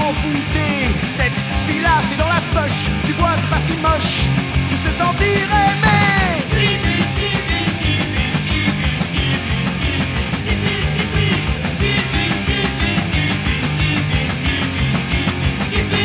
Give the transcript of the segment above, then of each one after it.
envoûté. Cette fille-là, c'est dans la poche. Tu vois, c'est pas si moche de se sentir aimé. Skippy, skippy, skippy, skippy, skippy, skippy, skippy, skippy, skippy, skippy, skippy, skippy, skippy,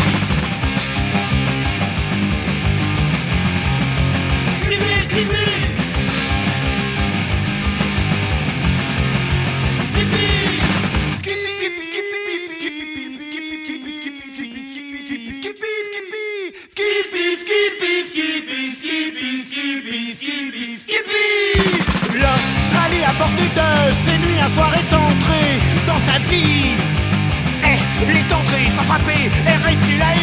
L'Australie à portée de ses nuits, un soir est entré dans sa vie. Elle est entrée sans frapper, elle reste là.